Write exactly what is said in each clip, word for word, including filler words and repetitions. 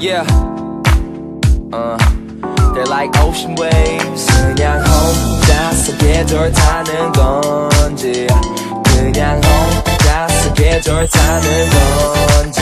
Yeah. Uh, they're like ocean waves. 그냥 혼자서 계절 타는 건지 그냥 혼자서 계절 타는 건지.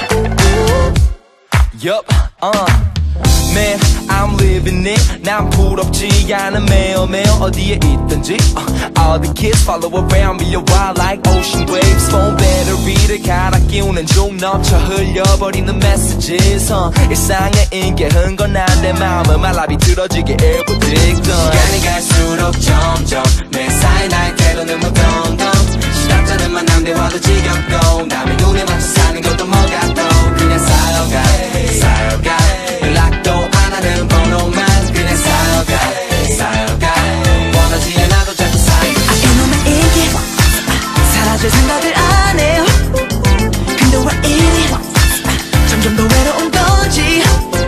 Yup, uh, man, I'm living it. 난 부럽지 않은 매일매일 어디에 있든지. uh, All the kids follow around me a while like ocean waves. phone 배터리를 갈아 끼우는 중 넘쳐 흘려버리는 messages. uh, 일상의 인계한 건 난데 마음은 말라 비틀어지게 일부직던. 시간이 갈수록 점점 내 사이 날 때로는 무덤덤. 시답잖은 만남 대화도 지겹고 남의 눈에 맞춰 사는 것도 뭐가 또 그냥 쌓여가 쌓여가 연락도 안 하는 번호만 그냥 쌓여가 쌓여가 원하지 않아도 자꾸 쌓이고 이놈의 이게 사라질 생각을 안 해요. 근데 왜 이리 점점 더 외로운 건지.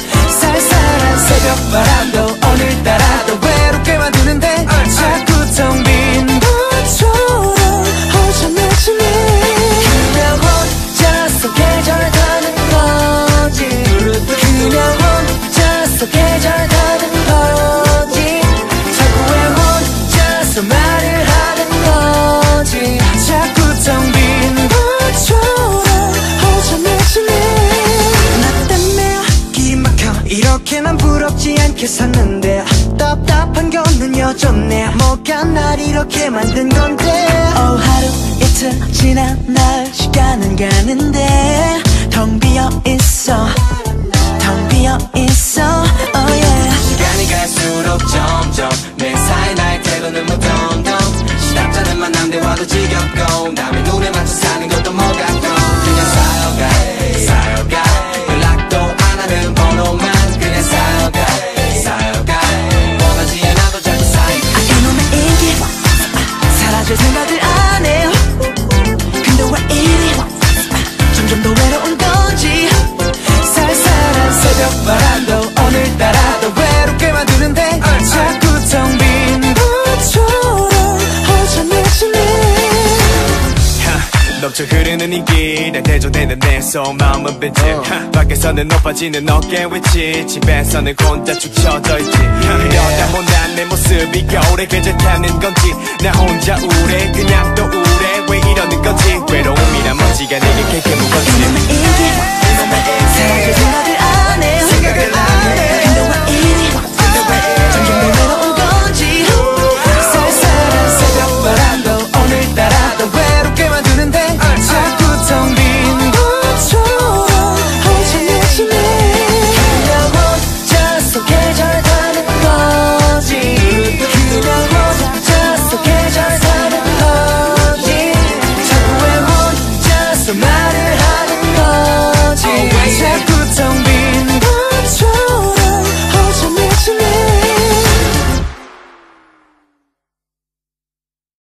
쌀쌀한 새벽 바람도 오늘따라 더 외롭게 만드는데 자꾸 텅 빈 것처럼 허전해지네. 그냥 혼자서 계절 타는 거지. 그냥 혼자서 계절 타는 거지. 자꾸 왜 혼자서 말을 하는 거지. 자꾸 텅 빈 것처럼 허전해지네. 나 때문에 길 막혀 이렇게 난 부럽지 않게 샀는데 답답한 거는 여전해. 뭐가 날 이렇게 만든 건데. oh, 하루 이틀 지나 날 시간은 가는데 텅 비어 있어 텅 비어 있어. oh yeah. 시간이 갈수록 점점 내 사이 날 때로는 무덤덤. 시답잖은 만남 대화도 지겹고 남의 눈에 맞춰 사는 것도 뭐가 또 그냥 쌓여가 쌓여가 연락도 안 하는 번호만 그냥 쌓여가 쌓여가 원하지 않아도 자꾸 쌓이고 이놈의 인기 사라질 생각을 안 해요. 근데 왜 이리 점점 더 외로운 건지. 쌀쌀한 새벽 바람도 오늘따라 더 외롭게 만드는데 자꾸 텅 빈 것처럼 허전해지네. 넘쳐 흐르는 인기에 대조되는 내 속마음은 빈집. uh. 밖에서는 높아지는 어깨 위치 집에서는 혼자 축 처져 있지. 이러다 못난 내 모습이 겨울에 계절 타는 건지 나 혼자 우울해 그냥 또 우울해 왜 이러는 건지.